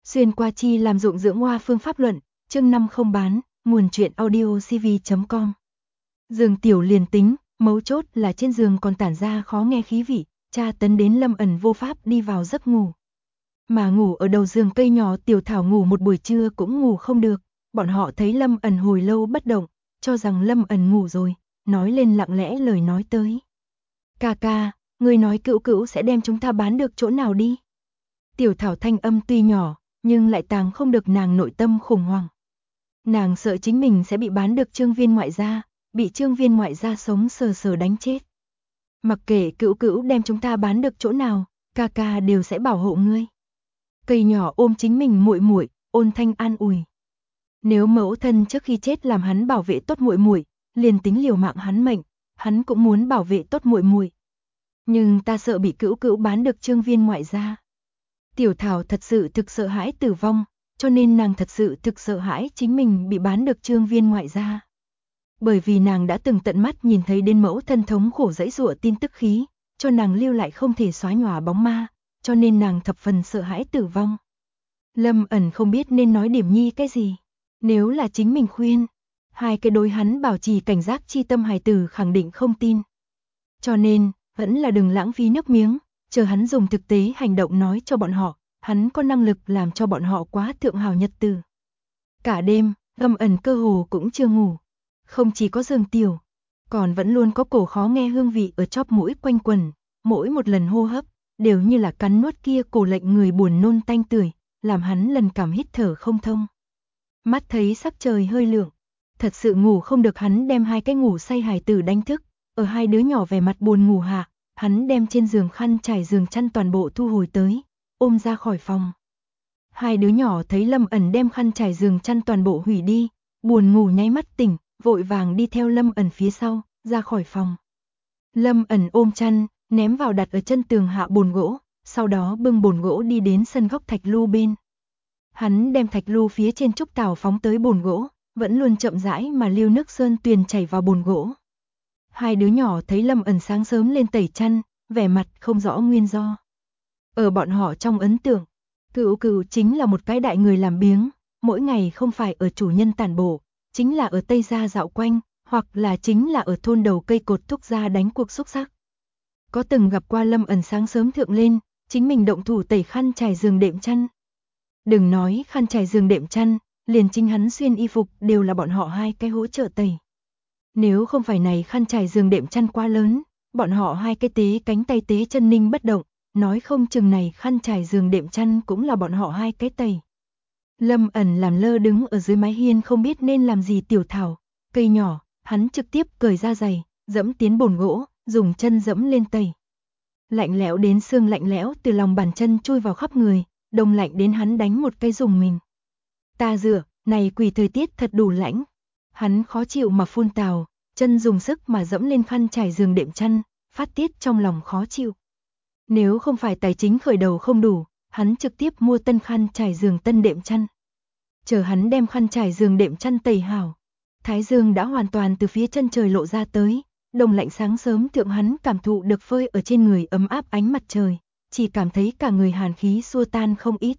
Xuyên qua chi làm dụng dưỡng hoa phương pháp luận, chương 5 không bán, nguồn truyện audio cv.com. Giường tiểu liền tính, mấu chốt là trên giường còn tản ra khó nghe khí vị, tra tấn đến Lâm Ẩn vô pháp đi vào giấc ngủ. Mà ngủ ở đầu giường cây nhỏ Tiểu Thảo ngủ một buổi trưa cũng ngủ không được, bọn họ thấy Lâm Ẩn hồi lâu bất động, cho rằng Lâm Ẩn ngủ rồi, nói lên lặng lẽ lời nói tới. Ca ca, người nói Cữu Cữu sẽ đem chúng ta bán được chỗ nào đi? Tiểu Thảo thanh âm tuy nhỏ, nhưng lại tàng không được nàng nội tâm khủng hoảng. Nàng sợ chính mình sẽ bị bán được Trương Viên ngoại gia, bị Trương Viên ngoại gia sống sờ sờ đánh chết. Mặc kệ Cữu Cữu đem chúng ta bán được chỗ nào, ca ca đều sẽ bảo hộ ngươi. Cây nhỏ ôm chính mình muội muội, ôn thanh an ủi. Nếu mẫu thân trước khi chết làm hắn bảo vệ tốt muội muội, liền tính liều mạng hắn mệnh, hắn cũng muốn bảo vệ tốt muội muội. Nhưng ta sợ bị Cữu Cữu bán được Trương Viên ngoại gia. Tiểu Thảo thật sự thực sợ hãi tử vong, cho nên nàng thật sự thực sợ hãi chính mình bị bán được Trương Viên ngoại gia. Bởi vì nàng đã từng tận mắt nhìn thấy đến mẫu thân thống khổ dãy dụa tin tức khí, cho nàng lưu lại không thể xóa nhòa bóng ma, cho nên nàng thập phần sợ hãi tử vong. Lâm Ẩn không biết nên nói điểm nhi cái gì. Nếu là chính mình khuyên, hai cái đối hắn bảo trì cảnh giác chi tâm hài tử khẳng định không tin. Cho nên, vẫn là đừng lãng phí nước miếng, chờ hắn dùng thực tế hành động nói cho bọn họ, hắn có năng lực làm cho bọn họ quá thượng hào nhật tử. Cả đêm, Lâm Ẩn cơ hồ cũng chưa ngủ. Không chỉ có giường tiểu, còn vẫn luôn có cổ khó nghe hương vị ở chóp mũi quanh quẩn, mỗi một lần hô hấp, đều như là cắn nuốt kia cổ lệnh người buồn nôn tanh tưởi, làm hắn lần cảm hít thở không thông. Mắt thấy sắc trời hơi lượng, thật sự ngủ không được hắn đem hai cái ngủ say hài tử đánh thức, ở hai đứa nhỏ vẻ mặt buồn ngủ hạ, hắn đem trên giường khăn trải giường chăn toàn bộ thu hồi tới, ôm ra khỏi phòng. Hai đứa nhỏ thấy Lâm Ẩn đem khăn trải giường chăn toàn bộ hủy đi, buồn ngủ nháy mắt tỉnh, vội vàng đi theo Lâm Ẩn phía sau, ra khỏi phòng. Lâm Ẩn ôm chăn, ném vào đặt ở chân tường hạ bồn gỗ, sau đó bưng bồn gỗ đi đến sân góc thạch lưu bên. Hắn đem thạch lưu phía trên trúc tảo phóng tới bồn gỗ, vẫn luôn chậm rãi mà lưu nước sơn tuyền chảy vào bồn gỗ. Hai đứa nhỏ thấy Lâm Ẩn sáng sớm lên tẩy chăn, vẻ mặt không rõ nguyên do. Ở bọn họ trong ấn tượng, Cữu Cữu chính là một cái đại người làm biếng, mỗi ngày không phải ở chủ nhân tản bộ, chính là ở Tây Gia dạo quanh, hoặc là chính là ở thôn đầu cây cột thúc gia đánh cuộc xúc sắc. Có từng gặp qua Lâm Ẩn sáng sớm thượng lên, chính mình động thủ tẩy khăn trải giường đệm chăn. Đừng nói khăn trải giường đệm chăn, liền chính hắn xuyên y phục đều là bọn họ hai cái hỗ trợ tẩy. Nếu không phải này khăn trải giường đệm chăn quá lớn, bọn họ hai cái tế cánh tay tế chân ninh bất động, nói không chừng này khăn trải giường đệm chăn cũng là bọn họ hai cái tẩy. Lâm Ẩn làm lơ đứng ở dưới mái hiên không biết nên làm gì Tiểu Thảo, cây nhỏ, hắn trực tiếp cởi ra giày, dẫm tiến bồn gỗ, dùng chân dẫm lên tẩy. Lạnh lẽo đến xương lạnh lẽo từ lòng bàn chân chui vào khắp người, đông lạnh đến hắn đánh một cái dùng mình. Ta dựa, này quỷ thời tiết thật đủ lãnh. Hắn khó chịu mà phun tào, chân dùng sức mà dẫm lên khăn trải giường đệm chăn, phát tiết trong lòng khó chịu. Nếu không phải tài chính khởi đầu không đủ, hắn trực tiếp mua tân khăn trải giường tân đệm chăn. Chờ hắn đem khăn trải giường đệm chăn tẩy hảo, thái dương đã hoàn toàn từ phía chân trời lộ ra tới, đông lạnh sáng sớm thượng hắn cảm thụ được phơi ở trên người ấm áp ánh mặt trời, chỉ cảm thấy cả người hàn khí xua tan không ít.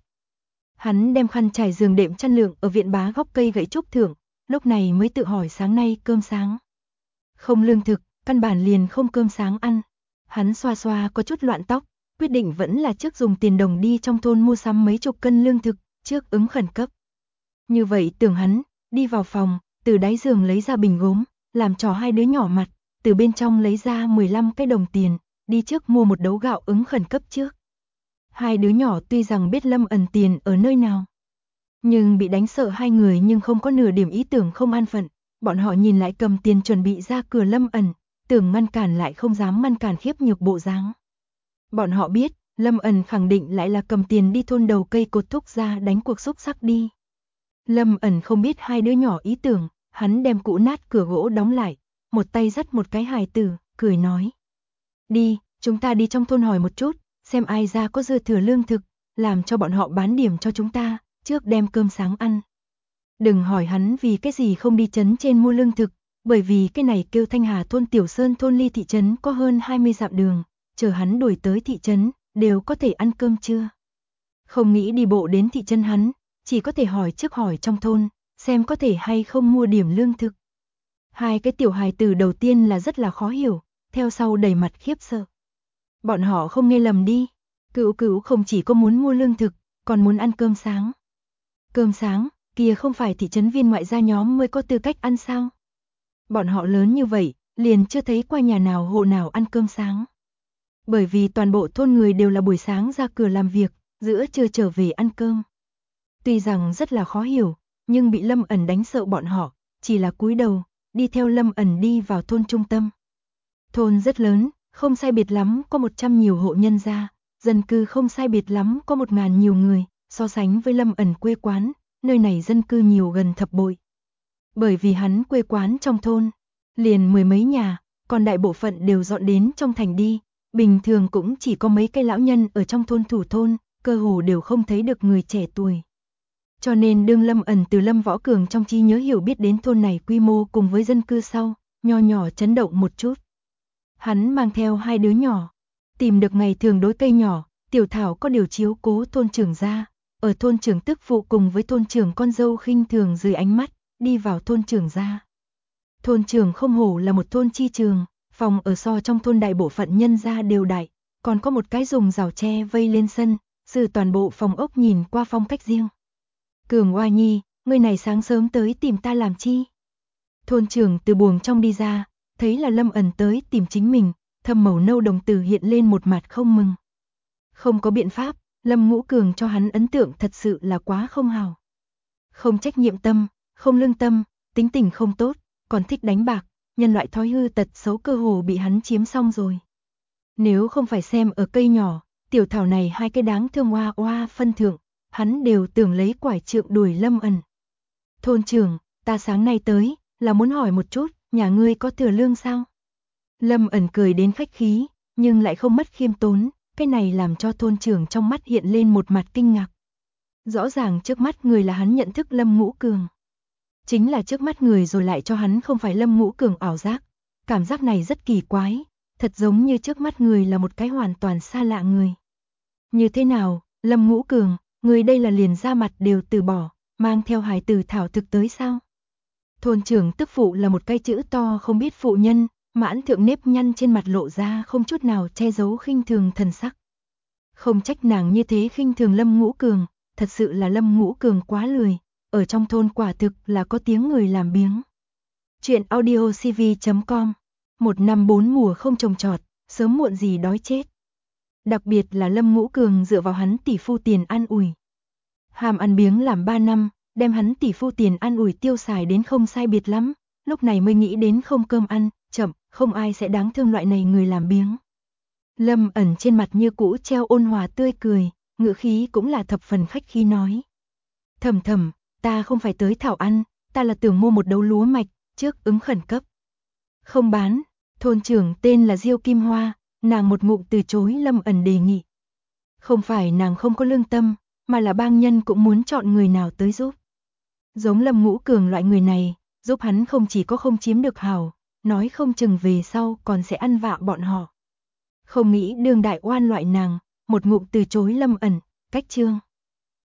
Hắn đem khăn trải giường đệm chăn lượng ở viện bá góc cây gậy trúc thượng, lúc này mới tự hỏi sáng nay cơm sáng. Không lương thực, căn bản liền không cơm sáng ăn. Hắn xoa xoa có chút loạn tóc, quyết định vẫn là trước dùng tiền đồng đi trong thôn mua sắm mấy chục cân lương thực, trước ứng khẩn cấp. Như vậy tưởng hắn, đi vào phòng, từ đáy giường lấy ra bình gốm, làm trò hai đứa nhỏ mặt, từ bên trong lấy ra 15 cái đồng tiền, đi trước mua một đấu gạo ứng khẩn cấp trước. Hai đứa nhỏ tuy rằng biết Lâm Ẩn tiền ở nơi nào, nhưng bị đánh sợ hai người nhưng không có nửa điểm ý tưởng không an phận, bọn họ nhìn lại cầm tiền chuẩn bị ra cửa Lâm Ẩn, tưởng ngăn cản lại không dám ngăn cản khiếp nhược bộ dáng. Bọn họ biết, Lâm Ẩn khẳng định lại là cầm tiền đi thôn đầu cây cột thúc ra đánh cuộc xúc sắc đi. Lâm Ẩn không biết hai đứa nhỏ ý tưởng, hắn đem cũ nát cửa gỗ đóng lại, một tay dắt một cái hài tử, cười nói. Đi, chúng ta đi trong thôn hỏi một chút, xem ai ra có dư thừa lương thực, làm cho bọn họ bán điểm cho chúng ta, trước đem cơm sáng ăn. Đừng hỏi hắn vì cái gì không đi trấn trên mua lương thực, bởi vì cái này kêu Thanh Hà thôn Tiểu Sơn thôn ly thị trấn có hơn 20 dặm đường, chờ hắn đuổi tới thị trấn, đều có thể ăn cơm trưa. Không nghĩ đi bộ đến thị trấn hắn, chỉ có thể hỏi trước hỏi trong thôn, xem có thể hay không mua điểm lương thực. Hai cái tiểu hài tử đầu tiên là rất là khó hiểu, theo sau đầy mặt khiếp sợ. Bọn họ không nghe lầm đi, Cửu Cửu không chỉ có muốn mua lương thực, còn muốn ăn cơm sáng. Cơm sáng, kia không phải thị trấn viên ngoại gia nhóm mới có tư cách ăn sao? Bọn họ lớn như vậy, liền chưa thấy qua nhà nào hộ nào ăn cơm sáng. Bởi vì toàn bộ thôn người đều là buổi sáng ra cửa làm việc, giữa trưa trở về ăn cơm. Tuy rằng rất là khó hiểu, nhưng bị Lâm Ẩn đánh sợ bọn họ, chỉ là cúi đầu, đi theo Lâm Ẩn đi vào thôn trung tâm. Thôn rất lớn, không sai biệt lắm có 100 nhiều hộ nhân gia, dân cư không sai biệt lắm có 1000 nhiều người, so sánh với Lâm Ẩn quê quán, nơi này dân cư nhiều gần thập bội. Bởi vì hắn quê quán trong thôn, liền mười mấy nhà, còn đại bộ phận đều dọn đến trong thành đi, bình thường cũng chỉ có mấy cây lão nhân ở trong thôn thủ thôn, cơ hồ đều không thấy được người trẻ tuổi. Cho nên đương Lâm Ẩn từ Lâm Võ Cường trong trí nhớ hiểu biết đến thôn này quy mô cùng với dân cư sau, nho nhỏ chấn động một chút. Hắn mang theo hai đứa nhỏ, tìm được ngày thường đối cây nhỏ, Tiểu Thảo có điều chiếu cố thôn trưởng ra, ở thôn trưởng tức phụ cùng với thôn trưởng con dâu khinh thường dưới ánh mắt, đi vào thôn trưởng ra. Thôn trưởng không hổ là một thôn chi trường, phòng ở so trong thôn đại bộ phận nhân gia đều đại, còn có một cái dùng rào tre vây lên sân, sự toàn bộ phòng ốc nhìn qua phong cách riêng. Cường Oa Nhi, ngươi này sáng sớm tới tìm ta làm chi? Thôn trưởng từ buồng trong đi ra, thấy là Lâm Ẩn tới tìm chính mình, thâm màu nâu đồng tử hiện lên một mặt không mừng. Không có biện pháp, Lâm Ngũ Cường cho hắn ấn tượng thật sự là quá không hào. Không trách nhiệm tâm, không lương tâm, tính tình không tốt, còn thích đánh bạc, nhân loại thói hư tật xấu cơ hồ bị hắn chiếm xong rồi. Nếu không phải xem ở cây nhỏ, Tiểu Thảo này hai cái đáng thương oa oa phân thượng, hắn đều tưởng lấy quải trượng đuổi Lâm Ẩn. Thôn trưởng, ta sáng nay tới, là muốn hỏi một chút, nhà ngươi có thừa lương sao? Lâm Ẩn cười đến khách khí, nhưng lại không mất khiêm tốn, cái này làm cho thôn trưởng trong mắt hiện lên một mặt kinh ngạc. Rõ ràng trước mắt người là hắn nhận thức Lâm Ngũ Cường. Chính là trước mắt người rồi lại cho hắn không phải Lâm Ngũ Cường ảo giác. Cảm giác này rất kỳ quái, thật giống như trước mắt người là một cái hoàn toàn xa lạ người. Như thế nào, Lâm Ngũ Cường, người đây là liền ra mặt đều từ bỏ, mang theo hài tử thảo thực tới sao? Thôn trưởng tức phụ là một cái chữ to không biết phụ nhân, mãn thượng nếp nhăn trên mặt lộ ra không chút nào che giấu khinh thường thần sắc. Không trách nàng như thế khinh thường Lâm Ngũ Cường, thật sự là Lâm Ngũ Cường quá lười, ở trong thôn quả thực là có tiếng người làm biếng. Chuyện audio cv.com, 1 năm 4 mùa không trồng trọt, sớm muộn gì đói chết. Đặc biệt là Lâm Ngũ Cường dựa vào hắn tỷ phu tiền an ủi. Hàm ăn biếng làm 3 năm, đem hắn tỷ phu tiền an ủi tiêu xài đến không sai biệt lắm, lúc này mới nghĩ đến không cơm ăn, chậm, không ai sẽ đáng thương loại này người làm biếng. Lâm Ẩn trên mặt như cũ treo ôn hòa tươi cười, ngữ khí cũng là thập phần khách khí nói. Thầm thầm, ta không phải tới thảo ăn, ta là tưởng mua một đấu lúa mạch, trước ứng khẩn cấp. Không bán, thôn trưởng tên là Diêu Kim Hoa, nàng một ngụm từ chối Lâm Ẩn đề nghị. Không phải nàng không có lương tâm, mà là bang nhân cũng muốn chọn người nào tới giúp. Giống Lâm Ngũ Cường loại người này, giúp hắn không chỉ có không chiếm được hảo, nói không chừng về sau còn sẽ ăn vạ bọn họ. Không nghĩ đương đại oan loại nàng, một ngụm từ chối Lâm Ẩn, cách chương.